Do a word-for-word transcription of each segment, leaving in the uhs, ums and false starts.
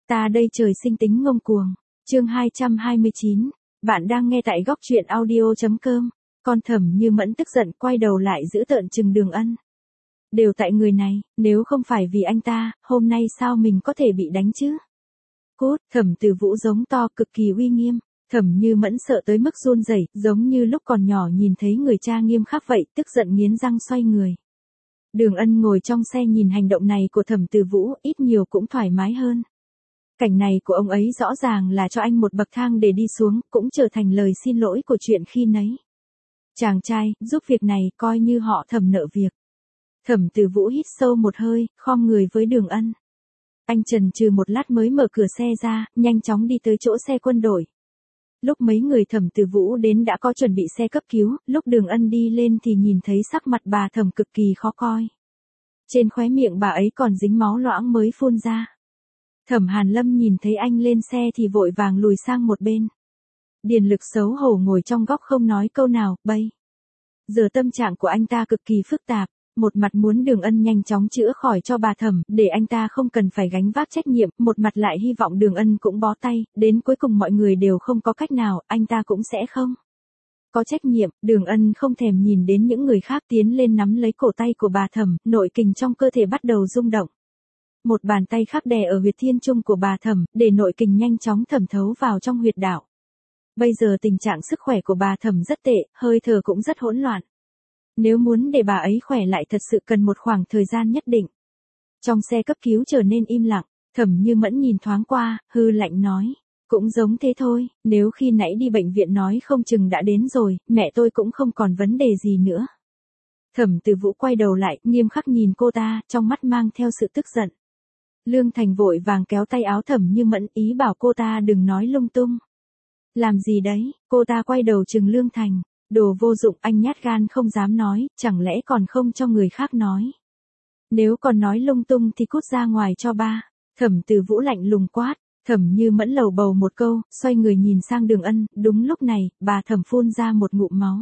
Ta đây trời sinh tính ngông cuồng. Chương hai trăm hai mươi chín. Bạn đang nghe tại góc truyện audio chấm com. Con Thẩm Như Mẫn tức giận quay đầu lại giữ tợn trừng Đường Ân. Đều tại người này, nếu không phải vì anh ta, hôm nay sao mình có thể bị đánh chứ? Cút, Thẩm Từ Vũ giống to cực kỳ uy nghiêm. Thẩm Như Mẫn sợ tới mức run rẩy, giống như lúc còn nhỏ nhìn thấy người cha nghiêm khắc vậy, tức giận nghiến răng xoay người. Đường Ân ngồi trong xe nhìn hành động này của Thẩm Từ Vũ, ít nhiều cũng thoải mái hơn. Cảnh này của ông ấy rõ ràng là cho anh một bậc thang để đi xuống, cũng trở thành lời xin lỗi của chuyện khi nấy. Chàng trai, giúp việc này, coi như họ Thẩm nợ việc. Thẩm Từ Vũ hít sâu một hơi, khom người với Đường Ân. Anh chần chừ một lát mới mở cửa xe ra, nhanh chóng đi tới chỗ xe quân đội. Lúc mấy người Thẩm Từ Vũ đến đã có chuẩn bị xe cấp cứu, lúc Đường Ân đi lên thì nhìn thấy sắc mặt bà Thẩm cực kỳ khó coi. Trên khóe miệng bà ấy còn dính máu loãng mới phun ra. Thẩm Hàn Lâm nhìn thấy anh lên xe thì vội vàng lùi sang một bên. Điền Lực xấu hổ ngồi trong góc không nói câu nào, bây giờ tâm trạng của anh ta cực kỳ phức tạp, một mặt muốn Đường Ân nhanh chóng chữa khỏi cho bà Thẩm, để anh ta không cần phải gánh vác trách nhiệm, một mặt lại hy vọng Đường Ân cũng bó tay, đến cuối cùng mọi người đều không có cách nào, anh ta cũng sẽ không có trách nhiệm. Đường Ân không thèm nhìn đến những người khác tiến lên nắm lấy cổ tay của bà Thẩm, nội kình trong cơ thể bắt đầu rung động. Một bàn tay khác đè ở huyệt thiên trung của bà Thẩm, để nội kình nhanh chóng thẩm thấu vào trong huyệt đạo. Bây giờ tình trạng sức khỏe của bà Thẩm rất tệ, hơi thở cũng rất hỗn loạn. Nếu muốn để bà ấy khỏe lại thật sự cần một khoảng thời gian nhất định. Trong xe cấp cứu trở nên im lặng, Thẩm Như Mẫn nhìn thoáng qua, hư lạnh nói. Cũng giống thế thôi, nếu khi nãy đi bệnh viện nói không chừng đã đến rồi, mẹ tôi cũng không còn vấn đề gì nữa. Thẩm Từ Vũ quay đầu lại, nghiêm khắc nhìn cô ta, trong mắt mang theo sự tức giận. Lương Thành vội vàng kéo tay áo Thẩm Như Mẫn, ý bảo cô ta đừng nói lung tung. Làm gì đấy? Cô ta quay đầu trừng Lương Thành. Đồ vô dụng, anh nhát gan không dám nói, chẳng lẽ còn không cho người khác nói. Nếu còn nói lung tung thì cút ra ngoài cho ba. Thẩm Từ Vũ lạnh lùng quát. Thẩm Như Mẫn lầu bầu một câu, xoay người nhìn sang Đường Ân, đúng lúc này, bà Thẩm phun ra một ngụm máu.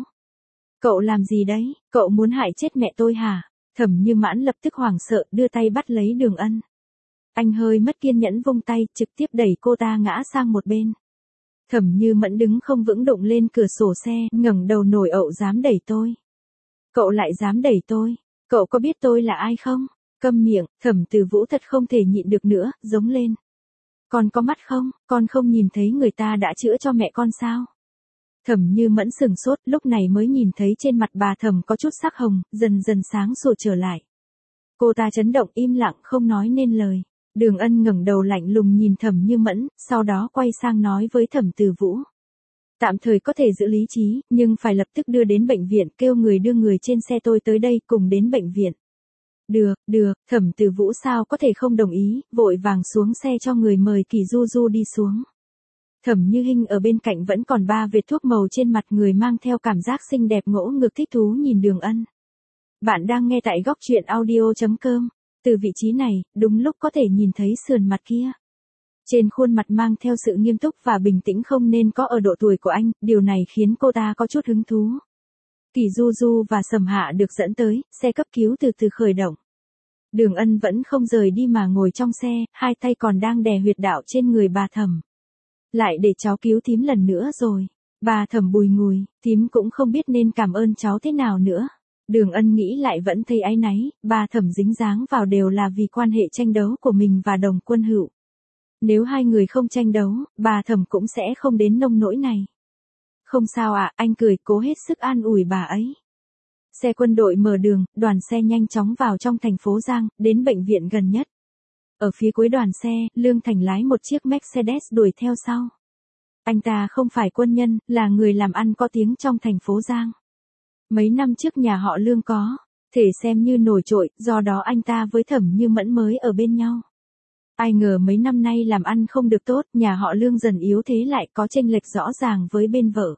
Cậu làm gì đấy? Cậu muốn hại chết mẹ tôi hả? Thẩm Như Mãn lập tức hoảng sợ, đưa tay bắt lấy Đường Ân. Anh hơi mất kiên nhẫn vung tay, trực tiếp đẩy cô ta ngã sang một bên. Thẩm Như Mẫn đứng không vững đụng lên cửa sổ xe, ngẩng đầu nổi ậu, dám đẩy tôi. Cậu lại dám đẩy tôi, cậu có biết tôi là ai không? Câm miệng, Thẩm Từ Vũ thật không thể nhịn được nữa, giống lên. Con có mắt không, con không nhìn thấy người ta đã chữa cho mẹ con sao? Thẩm Như Mẫn sừng sốt, lúc này mới nhìn thấy trên mặt bà Thẩm có chút sắc hồng, dần dần sáng sủa trở lại. Cô ta chấn động im lặng không nói nên lời. Đường Ân ngẩng đầu lạnh lùng nhìn Thẩm Như Mẫn, sau đó quay sang nói với Thẩm Từ Vũ. Tạm thời có thể giữ lý trí, nhưng phải lập tức đưa đến bệnh viện, kêu người đưa người trên xe tôi tới đây cùng đến bệnh viện. Được, được, Thẩm Từ Vũ sao có thể không đồng ý, vội vàng xuống xe cho người mời Kỳ Du Du đi xuống. Thẩm Như Hinh ở bên cạnh vẫn còn ba vệt thuốc màu trên mặt người, mang theo cảm giác xinh đẹp ngỗ ngược thích thú nhìn Đường Ân. Bạn đang nghe tại góc truyện audio chấm com. Từ vị trí này, đúng lúc có thể nhìn thấy sườn mặt kia. Trên khuôn mặt mang theo sự nghiêm túc và bình tĩnh không nên có ở độ tuổi của anh, điều này khiến cô ta có chút hứng thú. Kỳ Du Du và Sầm Hạ được dẫn tới, xe cấp cứu từ từ khởi động. Đường Ân vẫn không rời đi mà ngồi trong xe, hai tay còn đang đè huyệt đạo trên người bà Thẩm. Lại để cháu cứu thím lần nữa rồi. Bà Thẩm bùi ngùi, thím cũng không biết nên cảm ơn cháu thế nào nữa. Đường Ân nghĩ lại vẫn thấy áy náy, bà Thẩm dính dáng vào đều là vì quan hệ tranh đấu của mình và Đồng Quân Hữu. Nếu hai người không tranh đấu, bà Thẩm cũng sẽ không đến nông nỗi này. Không sao ạ, anh cười cố hết sức an ủi bà ấy. Xe quân đội mở đường, đoàn xe nhanh chóng vào trong thành phố Giang, đến bệnh viện gần nhất. Ở phía cuối đoàn xe, Lương Thành lái một chiếc Mercedes đuổi theo sau. Anh ta không phải quân nhân, là người làm ăn có tiếng trong thành phố Giang. Mấy năm trước nhà họ Lương có thể xem như nổi trội, do đó anh ta với Thẩm Như Mẫn mới ở bên nhau. Ai ngờ mấy năm nay làm ăn không được tốt, nhà họ Lương dần yếu thế lại có chênh lệch rõ ràng với bên vợ.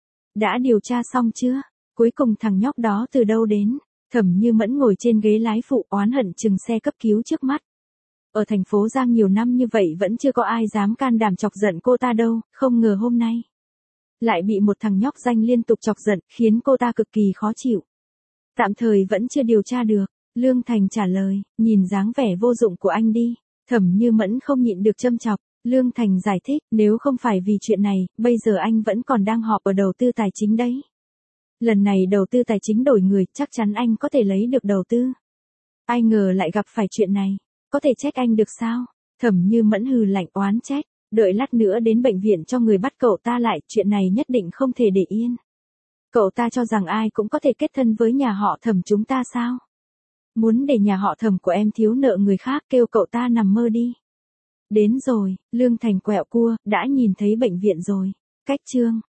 Đã điều tra xong chưa? Cuối cùng thằng nhóc đó từ đâu đến? Thẩm Như Mẫn ngồi trên ghế lái phụ oán hận chừng xe cấp cứu trước mắt. Ở thành phố Giang nhiều năm như vậy vẫn chưa có ai dám can đảm chọc giận cô ta đâu, không ngờ hôm nay lại bị một thằng nhóc danh liên tục chọc giận, khiến cô ta cực kỳ khó chịu. Tạm thời vẫn chưa điều tra được, Lương Thành trả lời, nhìn dáng vẻ vô dụng của anh đi. Thẩm Như Mẫn không nhịn được châm chọc, Lương Thành giải thích, nếu không phải vì chuyện này, bây giờ anh vẫn còn đang họp ở đầu tư tài chính đấy. Lần này đầu tư tài chính đổi người, chắc chắn anh có thể lấy được đầu tư. Ai ngờ lại gặp phải chuyện này, có thể trách anh được sao? Thẩm Như Mẫn hừ lạnh oán trách, đợi lát nữa đến bệnh viện cho người bắt cậu ta lại, chuyện này nhất định không thể để yên. Cậu ta cho rằng ai cũng có thể kết thân với nhà họ Thẩm chúng ta sao? Muốn để nhà họ Thẩm của em thiếu nợ người khác, kêu cậu ta nằm mơ đi. Đến rồi, Lương Thành quẹo cua, đã nhìn thấy bệnh viện rồi. Cách chương